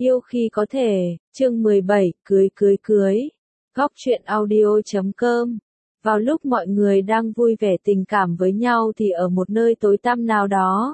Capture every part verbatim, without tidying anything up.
Yêu khi có thể, chương mười bảy, cưới cưới cưới. Góc truyện audio chấm com. Vào lúc mọi người đang vui vẻ tình cảm với nhau thì ở một nơi tối tăm nào đó,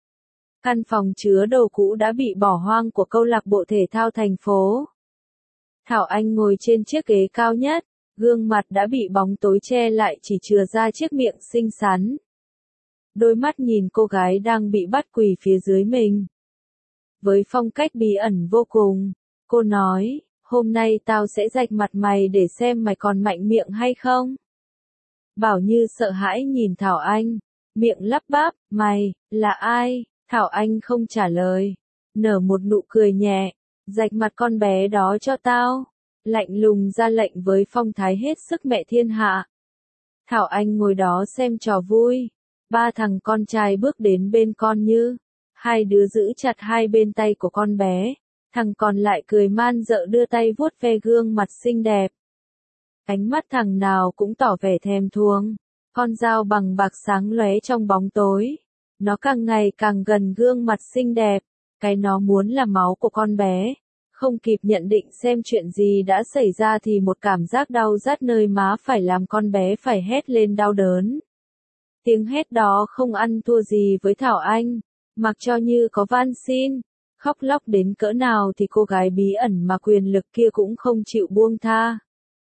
căn phòng chứa đồ cũ đã bị bỏ hoang của câu lạc bộ thể thao thành phố. Thảo Anh ngồi trên chiếc ghế cao nhất, gương mặt đã bị bóng tối che lại chỉ chừa ra chiếc miệng xinh xắn. Đôi mắt nhìn cô gái đang bị bắt quỳ phía dưới mình. Với phong cách bí ẩn vô cùng, cô nói, hôm nay tao sẽ rạch mặt mày để xem mày còn mạnh miệng hay không. Bảo Như sợ hãi nhìn Thảo Anh, miệng lắp bắp, mày, là ai? Thảo Anh không trả lời, nở một nụ cười nhẹ, rạch mặt con bé đó cho tao, lạnh lùng ra lệnh với phong thái hết sức mẹ thiên hạ. Thảo Anh ngồi đó xem trò vui, ba thằng con trai bước đến bên con Như. Hai đứa giữ chặt hai bên tay của con bé, thằng còn lại cười man dợ đưa tay vuốt ve gương mặt xinh đẹp. Ánh mắt thằng nào cũng tỏ vẻ thèm thuồng, con dao bằng bạc sáng lóe trong bóng tối. Nó càng ngày càng gần gương mặt xinh đẹp, cái nó muốn là máu của con bé. Không kịp nhận định xem chuyện gì đã xảy ra thì một cảm giác đau rát nơi má phải làm con bé phải hét lên đau đớn. Tiếng hét đó không ăn thua gì với Thảo Anh. Mặc cho Như có van xin, khóc lóc đến cỡ nào thì cô gái bí ẩn mà quyền lực kia cũng không chịu buông tha.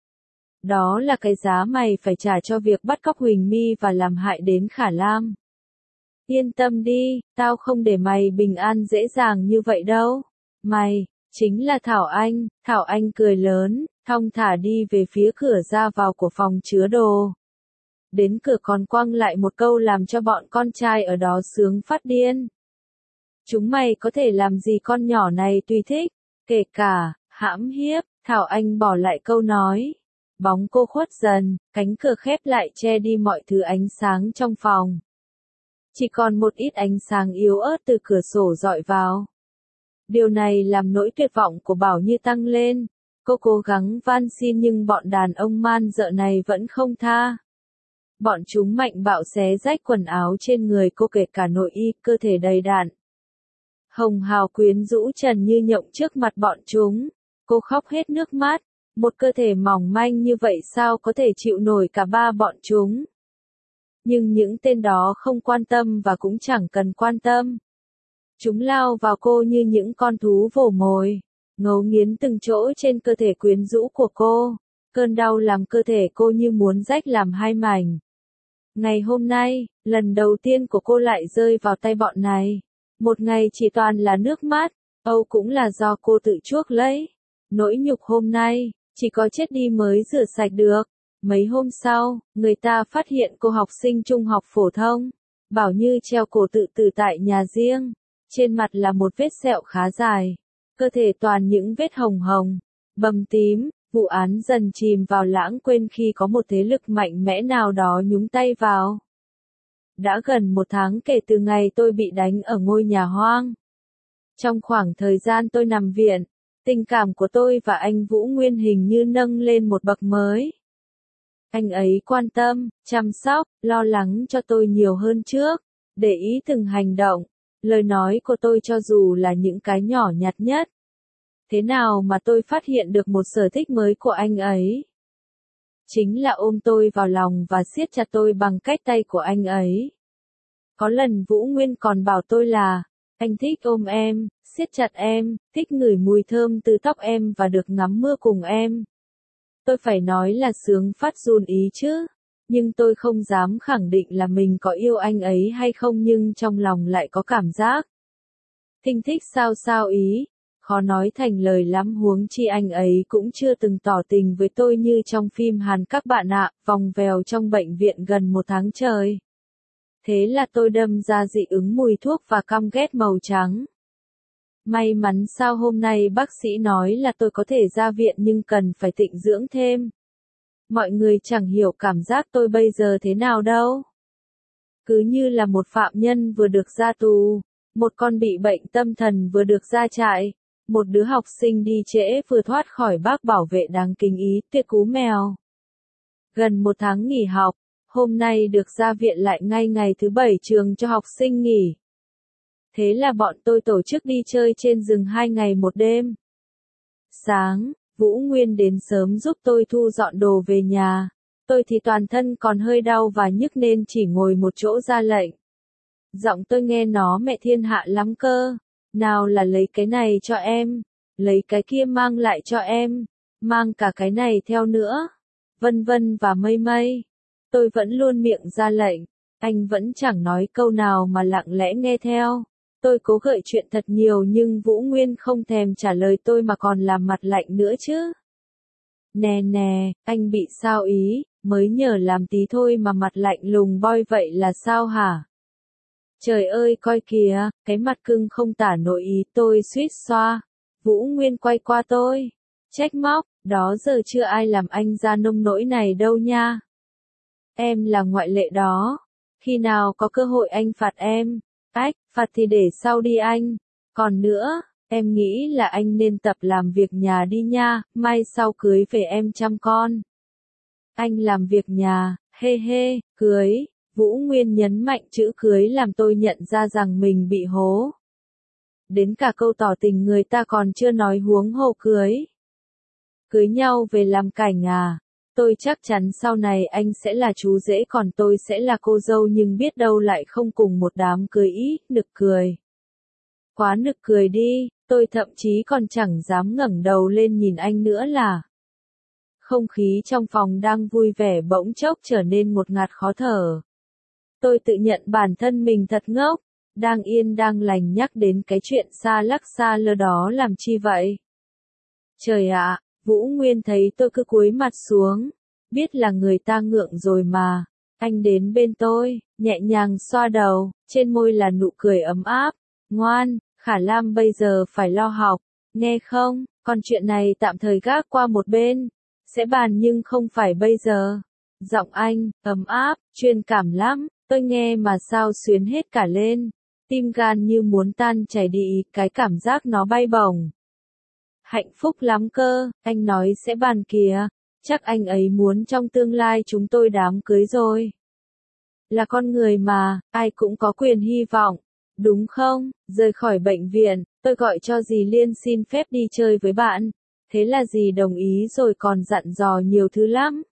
Đó là cái giá mày phải trả cho việc bắt cóc Huỳnh My và làm hại đến Khả Lam. Yên tâm đi, tao không để mày bình an dễ dàng như vậy đâu. Mày, chính là Thảo Anh. Thảo Anh cười lớn, thong thả đi về phía cửa ra vào của phòng chứa đồ. Đến cửa còn quăng lại một câu làm cho bọn con trai ở đó sướng phát điên. Chúng mày có thể làm gì con nhỏ này tùy thích, kể cả, hãm hiếp. Thảo Anh bỏ lại câu nói. Bóng cô khuất dần, cánh cửa khép lại che đi mọi thứ ánh sáng trong phòng. Chỉ còn một ít ánh sáng yếu ớt từ cửa sổ dọi vào. Điều này làm nỗi tuyệt vọng của Bảo Như tăng lên. Cô cố gắng van xin nhưng bọn đàn ông man dợ này vẫn không tha. Bọn chúng mạnh bạo xé rách quần áo trên người cô kể cả nội y, cơ thể đầy đặn. Hồng hào quyến rũ trần như nhộng trước mặt bọn chúng. Cô khóc hết nước mắt. Một cơ thể mỏng manh như vậy sao có thể chịu nổi cả ba bọn chúng. Nhưng những tên đó không quan tâm và cũng chẳng cần quan tâm. Chúng lao vào cô như những con thú vồ mồi, ngấu nghiến từng chỗ trên cơ thể quyến rũ của cô. Cơn đau làm cơ thể cô như muốn rách làm hai mảnh. Ngày hôm nay, lần đầu tiên của cô lại rơi vào tay bọn này. Một ngày chỉ toàn là nước mắt, âu cũng là do cô tự chuốc lấy. Nỗi nhục hôm nay, chỉ có chết đi mới rửa sạch được. Mấy hôm sau, người ta phát hiện cô học sinh trung học phổ thông, Bảo Như treo cổ tự tử tại nhà riêng. Trên mặt là một vết sẹo khá dài, cơ thể toàn những vết hồng hồng, bầm tím. Vụ án dần chìm vào lãng quên khi có một thế lực mạnh mẽ nào đó nhúng tay vào. Đã gần một tháng kể từ ngày tôi bị đánh ở ngôi nhà hoang. Trong khoảng thời gian tôi nằm viện, tình cảm của tôi và anh Vũ Nguyên hình như nâng lên một bậc mới. Anh ấy quan tâm, chăm sóc, lo lắng cho tôi nhiều hơn trước, để ý từng hành động, lời nói của tôi cho dù là những cái nhỏ nhặt nhất. Thế nào mà tôi phát hiện được một sở thích mới của anh ấy? Chính là ôm tôi vào lòng và siết chặt tôi bằng cách tay của anh ấy. Có lần Vũ Nguyên còn bảo tôi là, anh thích ôm em, siết chặt em, thích ngửi mùi thơm từ tóc em và được ngắm mưa cùng em. Tôi phải nói là sướng phát run ý chứ, nhưng tôi không dám khẳng định là mình có yêu anh ấy hay không nhưng trong lòng lại có cảm giác. Thinh thích sao sao ý. Khó nói thành lời lắm huống chi anh ấy cũng chưa từng tỏ tình với tôi như trong phim Hàn các bạn ạ, vòng vèo trong bệnh viện gần một tháng trời. Thế là tôi đâm ra dị ứng mùi thuốc và căm ghét màu trắng. May mắn sao hôm nay bác sĩ nói là tôi có thể ra viện nhưng cần phải tịnh dưỡng thêm. Mọi người chẳng hiểu cảm giác tôi bây giờ thế nào đâu. Cứ như là một phạm nhân vừa được ra tù, một con bị bệnh tâm thần vừa được ra trại. Một đứa học sinh đi trễ vừa thoát khỏi bác bảo vệ đáng kính ý, tuyệt cú mèo. Gần một tháng nghỉ học, hôm nay được ra viện lại ngay ngày thứ bảy trường cho học sinh nghỉ. Thế là bọn tôi tổ chức đi chơi trên rừng hai ngày một đêm. Sáng, Vũ Nguyên đến sớm giúp tôi thu dọn đồ về nhà. Tôi thì toàn thân còn hơi đau và nhức nên chỉ ngồi một chỗ ra lệnh. Giọng tôi nghe nó mẹ thiên hạ lắm cơ. Nào là lấy cái này cho em, lấy cái kia mang lại cho em, mang cả cái này theo nữa. Vân vân và mây mây. Tôi vẫn luôn miệng ra lệnh, anh vẫn chẳng nói câu nào mà lặng lẽ nghe theo. Tôi cố gợi chuyện thật nhiều nhưng Vũ Nguyên không thèm trả lời tôi mà còn làm mặt lạnh nữa chứ. Nè nè, anh bị sao ý, mới nhờ làm tí thôi mà mặt lạnh lùng boy vậy là sao hả? Trời ơi coi kìa, cái mặt cưng không tả nổi ý tôi suýt xoa. Vũ Nguyên quay qua tôi, trách móc, đó giờ chưa ai làm anh ra nông nỗi này đâu nha. Em là ngoại lệ đó, khi nào có cơ hội anh phạt em. Ách, phạt thì để sau đi anh. Còn nữa, em nghĩ là anh nên tập làm việc nhà đi nha, mai sau cưới về em chăm con. Anh làm việc nhà, hê hê, cưới. Vũ Nguyên nhấn mạnh chữ cưới làm tôi nhận ra rằng mình bị hố. Đến cả câu tỏ tình người ta còn chưa nói huống hồ cưới. Cưới nhau về làm cảnh à? Tôi chắc chắn sau này anh sẽ là chú rể còn tôi sẽ là cô dâu nhưng biết đâu lại không cùng một đám cưới ý, nực cười. Quá nực cười đi, tôi thậm chí còn chẳng dám ngẩng đầu lên nhìn anh nữa là. Không khí trong phòng đang vui vẻ bỗng chốc trở nên ngột ngạt khó thở. Tôi tự nhận bản thân mình thật ngốc, đang yên đang lành nhắc đến cái chuyện xa lắc xa lơ đó làm chi vậy? Trời ạ, Vũ Nguyên thấy tôi cứ cúi mặt xuống, biết là người ta ngượng rồi mà. Anh đến bên tôi, nhẹ nhàng xoa đầu, trên môi là nụ cười ấm áp. Ngoan, Khả Lam bây giờ phải lo học, nghe không, còn chuyện này tạm thời gác qua một bên, sẽ bàn nhưng không phải bây giờ. Giọng anh, ấm áp, truyền cảm lắm, tôi nghe mà sao xuyến hết cả lên, tim gan như muốn tan chảy đi, cái cảm giác nó bay bổng. Hạnh phúc lắm cơ, anh nói sẽ bàn kìa, chắc anh ấy muốn trong tương lai chúng tôi đám cưới rồi. Là con người mà, ai cũng có quyền hy vọng, đúng không? Rời khỏi bệnh viện, tôi gọi cho dì Liên xin phép đi chơi với bạn, thế là dì đồng ý rồi còn dặn dò nhiều thứ lắm.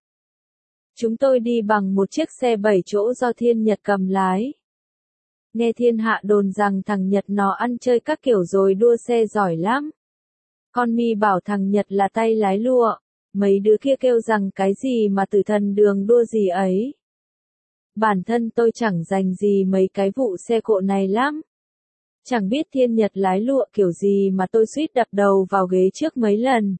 Chúng tôi đi bằng một chiếc xe bảy chỗ do Thiên Nhật cầm lái. Nghe thiên hạ đồn rằng thằng Nhật nó ăn chơi các kiểu rồi đua xe giỏi lắm. Con Mi bảo thằng Nhật là tay lái lụa, mấy đứa kia kêu rằng cái gì mà tử thần đường đua gì ấy. Bản thân tôi chẳng dành gì mấy cái vụ xe cộ này lắm. Chẳng biết Thiên Nhật lái lụa kiểu gì mà tôi suýt đập đầu vào ghế trước mấy lần.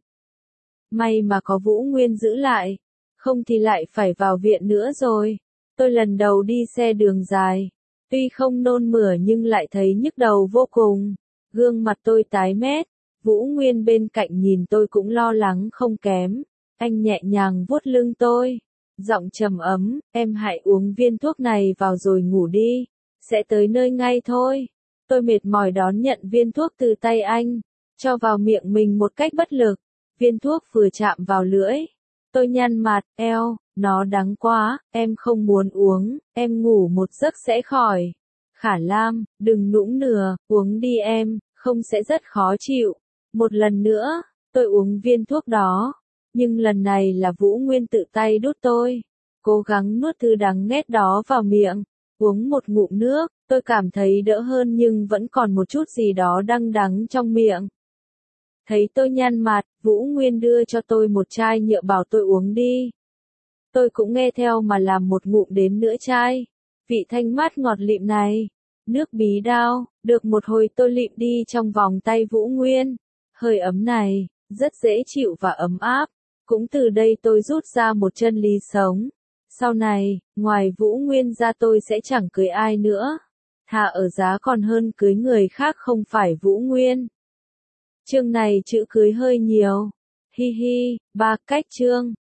May mà có Vũ Nguyên giữ lại, không thì lại phải vào viện nữa rồi. Tôi lần đầu đi xe đường dài, tuy không nôn mửa nhưng lại thấy nhức đầu vô cùng. Gương mặt tôi tái mét, Vũ Nguyên bên cạnh nhìn tôi cũng lo lắng không kém. Anh nhẹ nhàng vuốt lưng tôi, giọng trầm ấm, em hãy uống viên thuốc này vào rồi ngủ đi, sẽ tới nơi ngay thôi. Tôi mệt mỏi đón nhận viên thuốc từ tay anh, cho vào miệng mình một cách bất lực. Viên thuốc vừa chạm vào lưỡi, tôi nhăn mặt, eo, nó đắng quá, em không muốn uống, em ngủ một giấc sẽ khỏi. Khả Lam, đừng nũng nừa, uống đi em, không sẽ rất khó chịu. Một lần nữa, tôi uống viên thuốc đó, nhưng lần này là Vũ Nguyên tự tay đút tôi. Cố gắng nuốt thứ đắng nghét đó vào miệng, uống một ngụm nước, tôi cảm thấy đỡ hơn nhưng vẫn còn một chút gì đó đắng đắng trong miệng. Thấy tôi nhăn mặt, Vũ Nguyên đưa cho tôi một chai nhựa bảo tôi uống đi. Tôi cũng nghe theo mà làm một ngụm đến nửa chai. Vị thanh mát ngọt lịm này, nước bí đao, được một hồi tôi lịm đi trong vòng tay Vũ Nguyên. Hơi ấm này, rất dễ chịu và ấm áp. Cũng từ đây tôi rút ra một chân lý sống. Sau này, ngoài Vũ Nguyên ra tôi sẽ chẳng cưới ai nữa. Thà ở giá còn hơn cưới người khác không phải Vũ Nguyên. Chương này chữ cưới hơi nhiều. Hi hi, ba cách chương.